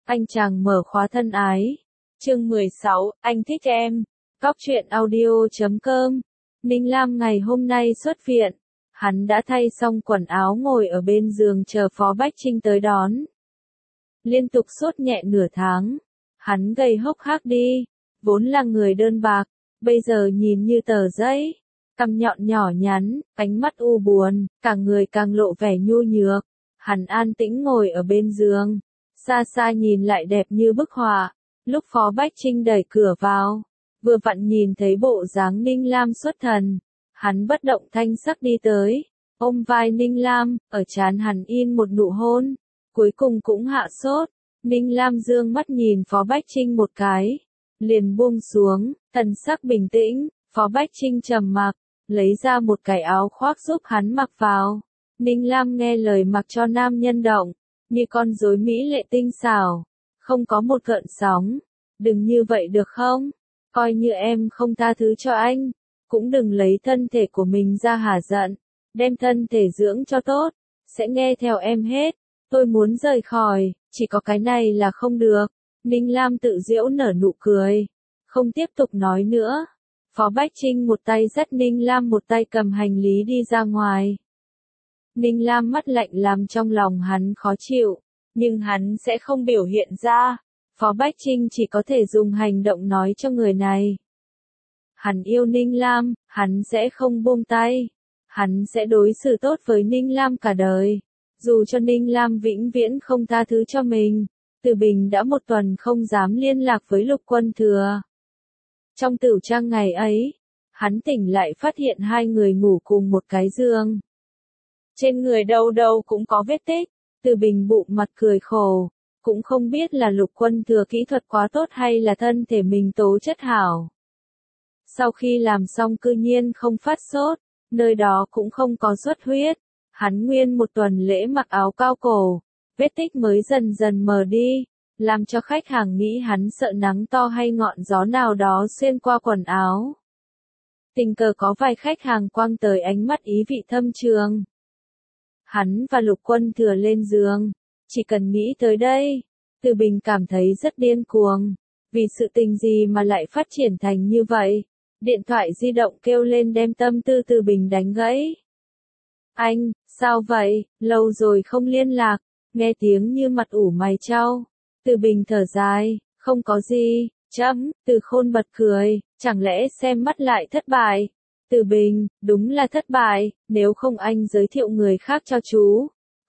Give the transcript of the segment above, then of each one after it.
Anh chàng mở khóa thân ái. Chương 16, anh thích em. Góc truyện audio.com. Ninh Lam ngày hôm nay xuất viện. Hắn đã thay xong quần áo ngồi ở bên giường chờ Phó Bách Trinh tới đón. Liên tục sốt nhẹ nửa tháng. Hắn gầy hốc hác đi. Vốn là người đơn bạc. Bây giờ nhìn như tờ giấy. Cằm nhọn nhỏ nhắn, ánh mắt u buồn, cả người càng lộ vẻ nhu nhược. Hắn an tĩnh ngồi ở bên giường. Xa xa nhìn lại đẹp như bức họa. Lúc Phó Bách Trinh đẩy cửa vào, vừa vặn nhìn thấy bộ dáng Ninh Lam xuất thần. Hắn bất động thanh sắc đi tới, ôm vai Ninh Lam, ở trán hắn in một nụ hôn. Cuối cùng cũng hạ sốt. Ninh Lam dương mắt nhìn Phó Bách Trinh một cái, liền buông xuống, thần sắc bình tĩnh. Phó Bách Trinh trầm mặc, lấy ra một cái áo khoác giúp hắn mặc vào. Ninh Lam nghe lời mặc cho nam nhân động, như con rối mỹ lệ tinh xảo, không có một gợn sóng. Đừng như vậy được không? Coi như em không tha thứ cho anh, cũng đừng lấy thân thể của mình ra hả giận. Đem thân thể dưỡng cho tốt, sẽ nghe theo em hết. Tôi muốn rời khỏi, chỉ có cái này là không được. Ninh Lam tự giễu nở nụ cười, không tiếp tục nói nữa. Phó Bách Trinh một tay dắt Ninh Lam một tay cầm hành lý đi ra ngoài. Ninh Lam mắt lạnh làm trong lòng hắn khó chịu, nhưng hắn sẽ không biểu hiện ra. Phó Bách Trinh chỉ có thể dùng hành động nói cho người này. Hắn yêu Ninh Lam, hắn sẽ không buông tay. Hắn sẽ đối xử tốt với Ninh Lam cả đời. Dù cho Ninh Lam vĩnh viễn không tha thứ cho mình. Từ Bình đã một tuần không dám liên lạc với Lục Quân Thừa. Trong tửu trang ngày ấy, hắn tỉnh lại phát hiện hai người ngủ cùng một cái giường. Trên người đâu đâu cũng có vết tích. Từ Bình bụng mặt cười khổ, cũng không biết là Lục Quân Thừa kỹ thuật quá tốt hay là thân thể mình tố chất hảo. Sau khi làm xong cư nhiên không phát sốt, nơi đó cũng không có xuất huyết. Hắn nguyên một tuần lễ mặc áo cao cổ, vết tích mới dần dần mờ đi, làm cho khách hàng nghĩ hắn sợ nắng to hay ngọn gió nào đó xuyên qua quần áo. Tình cờ có vài khách hàng quăng tới ánh mắt ý vị thâm trường. Hắn và Lục Quân Thừa lên giường, chỉ cần nghĩ tới đây, Từ Bình cảm thấy rất điên cuồng. Vì sự tình gì mà lại phát triển thành như vậy? Điện thoại di động kêu lên đem tâm tư Từ Bình đánh gãy. Anh, sao vậy? Lâu rồi không liên lạc. Nghe tiếng như mặt ủ mày trao. Từ Bình thở dài, không có gì. Từ Khôn bật cười, chẳng lẽ xem mắt lại thất bại? Từ Bình, đúng là thất bại, nếu không anh giới thiệu người khác cho chú.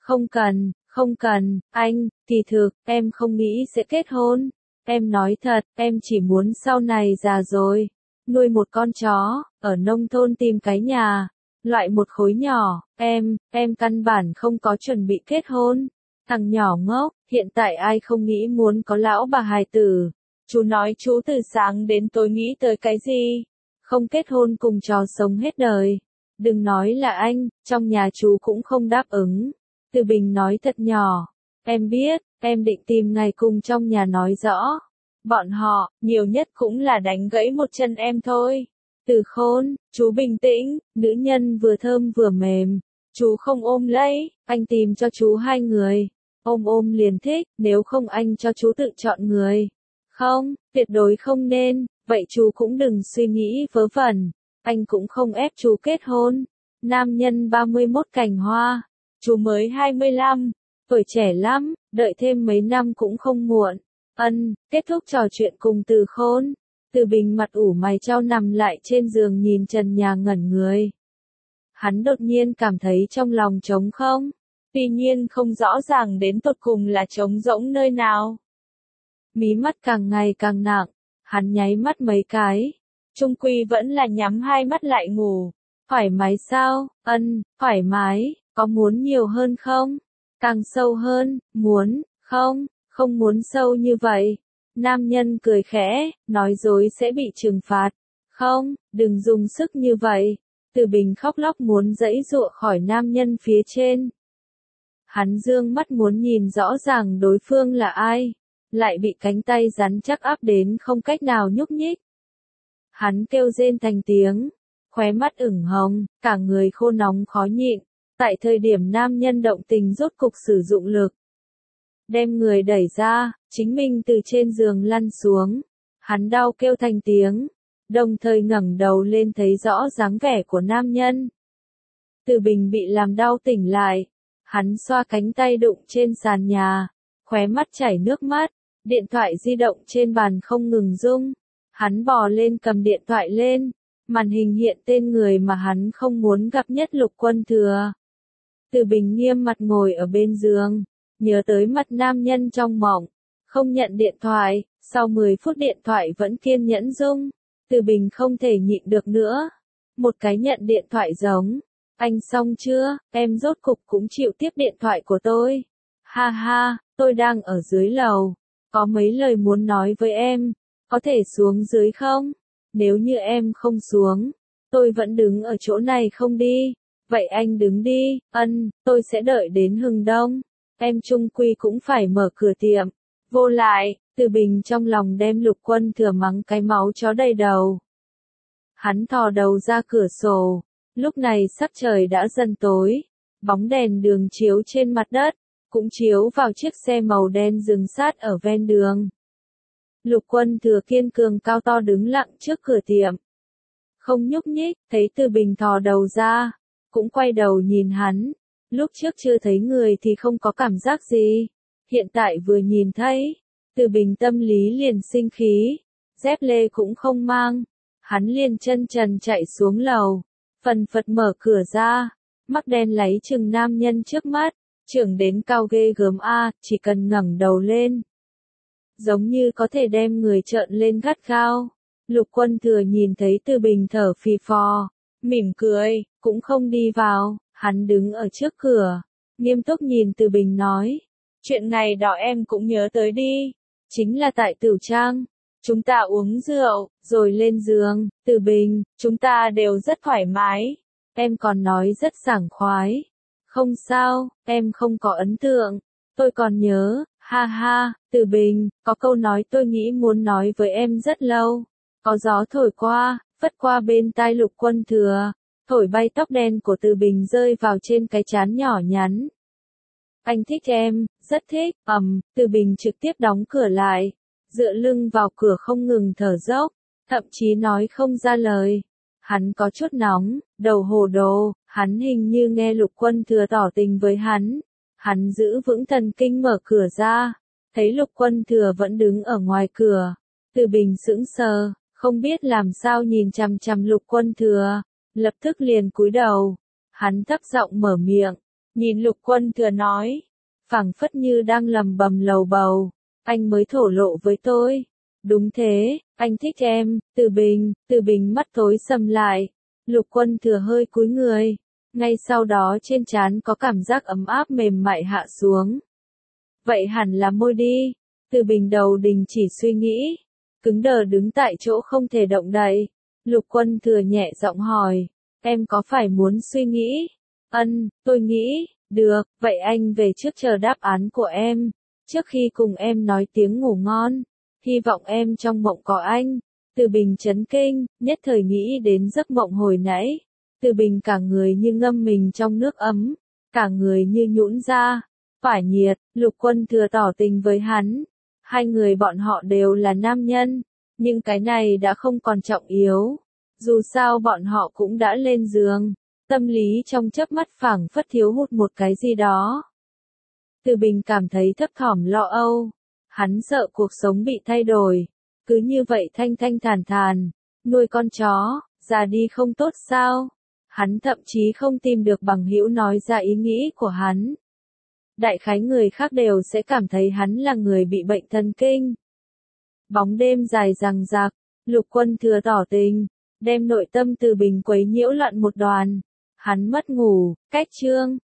Không cần, anh, kỳ thực, em không nghĩ sẽ kết hôn. Em nói thật, em chỉ muốn sau này già rồi, nuôi một con chó, ở nông thôn tìm cái nhà, loại một khối nhỏ. Em căn bản không có chuẩn bị kết hôn. Thằng nhỏ ngốc, hiện tại ai không nghĩ muốn có lão bà hài tử. Chú nói chú từ sáng đến tối nghĩ tới cái gì? Không kết hôn cùng chó sống hết đời. Đừng nói là anh, trong nhà chú cũng không đáp ứng. Từ Bình nói thật nhỏ. Em biết, em định tìm ngày cùng trong nhà nói rõ. Bọn họ, nhiều nhất cũng là đánh gãy một chân em thôi. Từ Khôn, chú bình tĩnh, nữ nhân vừa thơm vừa mềm. Chú không ôm lấy, anh tìm cho chú hai người. Ôm liền thích, nếu không anh cho chú tự chọn người. Không, tuyệt đối không nên, vậy chú cũng đừng suy nghĩ vớ vẩn. Anh cũng không ép chú kết hôn. Nam nhân 31 cành hoa, chú mới 25, tuổi trẻ lắm, đợi thêm mấy năm cũng không muộn. Kết thúc trò chuyện cùng Từ Khôn. Từ Bình mặt ủ mày trao nằm lại trên giường nhìn trần nhà ngẩn người. Hắn đột nhiên cảm thấy trong lòng trống không. Tuy nhiên không rõ ràng đến tột cùng là trống rỗng nơi nào. Mí mắt càng ngày càng nặng, hắn nháy mắt mấy cái. Chung quy vẫn là nhắm hai mắt lại ngủ. Thoải mái sao? Thoải mái, có muốn nhiều hơn không? Càng sâu hơn, muốn, không muốn sâu như vậy. Nam nhân cười khẽ, nói dối sẽ bị trừng phạt. Không, đừng dùng sức như vậy. Từ Bình khóc lóc muốn giãy giụa khỏi nam nhân phía trên. Hắn dương mắt muốn nhìn rõ ràng đối phương là ai, lại bị cánh tay rắn chắc áp đến không cách nào nhúc nhích. Hắn kêu rên thành tiếng, khóe mắt ửng hồng, cả người khô nóng khó nhịn. Tại thời điểm nam nhân động tình rốt cục sử dụng lực, đem người đẩy ra, chính mình từ trên giường lăn xuống. Hắn đau kêu thành tiếng, đồng thời ngẩng đầu lên thấy rõ dáng vẻ của nam nhân. Từ Bình bị làm đau tỉnh lại, hắn xoa cánh tay đụng trên sàn nhà, khóe mắt chảy nước mắt, điện thoại di động trên bàn không ngừng rung. Hắn bò lên cầm điện thoại lên, màn hình hiện tên người mà hắn không muốn gặp nhất, Lục Quân Thừa. Từ Bình nghiêm mặt ngồi ở bên giường, nhớ tới mặt nam nhân trong mộng, không nhận điện thoại, sau 10 phút điện thoại vẫn kiên nhẫn rung. Từ Bình không thể nhịn được nữa, một cái nhận điện thoại giống, anh xong chưa, em rốt cục cũng chịu tiếp điện thoại của tôi. Ha ha, tôi đang ở dưới lầu, có mấy lời muốn nói với em, có thể xuống dưới không? Nếu như em không xuống, tôi vẫn đứng ở chỗ này không đi. Vậy anh đứng đi, tôi sẽ đợi đến hừng đông. Em chung quy cũng phải mở cửa tiệm. Vô lại, Từ Bình trong lòng đem Lục Quân Thừa mắng cái máu chó đầy đầu. Hắn thò đầu ra cửa sổ, lúc này sắc trời đã dần tối, bóng đèn đường chiếu trên mặt đất, cũng chiếu vào chiếc xe màu đen dừng sát ở ven đường. Lục Quân Thừa kiên cường cao to đứng lặng trước cửa tiệm. Không nhúc nhích, thấy Từ Bình thò đầu ra, cũng quay đầu nhìn hắn. Lúc trước chưa thấy người thì không có cảm giác gì, hiện tại vừa nhìn thấy, Từ Bình tâm lý liền sinh khí, dép lê cũng không mang, hắn liền chân trần chạy xuống lầu, phần phật mở cửa ra, mắt đen láy chừng nam nhân trước mắt, trưởng đến cao ghê gớm a, chỉ cần ngẩng đầu lên, giống như có thể đem người trợn lên gắt gao. Lục Quân Thừa nhìn thấy Từ Bình thở phì phò, mỉm cười, cũng không đi vào, hắn đứng ở trước cửa, nghiêm túc nhìn Từ Bình nói, chuyện này đỏ em cũng nhớ tới đi, chính là tại Tửu Trang, chúng ta uống rượu, rồi lên giường, Từ Bình, chúng ta đều rất thoải mái, em còn nói rất sảng khoái, không sao, em không có ấn tượng, tôi còn nhớ, ha ha, Từ Bình, có câu nói tôi nghĩ muốn nói với em rất lâu, có gió thổi qua, phất qua bên tai Lục Quân Thừa, thổi bay tóc đen của Từ Bình rơi vào trên cái trán nhỏ nhắn. Anh thích em, rất thích, Từ Bình trực tiếp đóng cửa lại, dựa lưng vào cửa không ngừng thở dốc, thậm chí nói không ra lời. Hắn có chút nóng, đầu hồ đồ, hắn hình như nghe Lục Quân Thừa tỏ tình với hắn. Hắn giữ vững thần kinh mở cửa ra, thấy Lục Quân Thừa vẫn đứng ở ngoài cửa. Từ Bình sững sờ, không biết làm sao nhìn chằm chằm Lục Quân Thừa, lập tức liền cúi đầu. Hắn thấp giọng mở miệng, nhìn Lục Quân Thừa nói, phảng phất như đang lầm bầm lầu bầu, anh mới thổ lộ với tôi. Đúng thế, anh thích em, Từ Bình mắt tối sầm lại. Lục Quân Thừa hơi cúi người, ngay sau đó trên trán có cảm giác ấm áp mềm mại hạ xuống. Vậy hẳn là môi đi. Từ Bình đầu đình chỉ suy nghĩ, cứng đờ đứng tại chỗ không thể động đậy. Lục Quân Thừa nhẹ giọng hỏi, em có phải muốn suy nghĩ? Tôi nghĩ, được, vậy anh về trước chờ đáp án của em. Trước khi cùng em nói tiếng ngủ ngon, hy vọng em trong mộng có anh. Từ Bình chấn kinh, nhất thời nghĩ đến giấc mộng hồi nãy. Từ Bình cả người như ngâm mình trong nước ấm, cả người như nhũn ra, tỏa nhiệt. Lục Quân Thừa tỏ tình với hắn. Hai người bọn họ đều là nam nhân, nhưng cái này đã không còn trọng yếu. Dù sao bọn họ cũng đã lên giường, tâm lý trong chớp mắt phảng phất thiếu hụt một cái gì đó. Từ Bình cảm thấy thấp thỏm lo âu, hắn sợ cuộc sống bị thay đổi, cứ như vậy thanh thanh thản thản, nuôi con chó, già đi không tốt sao? Hắn thậm chí không tìm được bằng hữu nói ra ý nghĩ của hắn. Đại khái người khác đều sẽ cảm thấy hắn là người bị bệnh thần kinh. Bóng đêm dài dằng dặc, Lục Quân Thừa tỏ tình, đem nội tâm Từ Bình quấy nhiễu loạn một đoàn. Hắn mất ngủ, cách chương.